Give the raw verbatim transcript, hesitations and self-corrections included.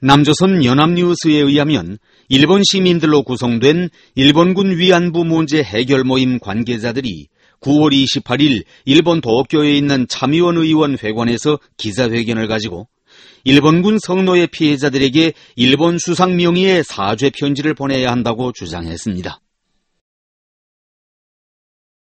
남조선 연합뉴스에 의하면 일본 시민들로 구성된 일본군 위안부 문제 해결 모임 관계자들이 구월 이십팔일 일본 도쿄에 있는 참의원 의원 회관에서 기자회견을 가지고 일본군 성노예 피해자들에게 일본 수상 명의의 사죄 편지를 보내야 한다고 주장했습니다.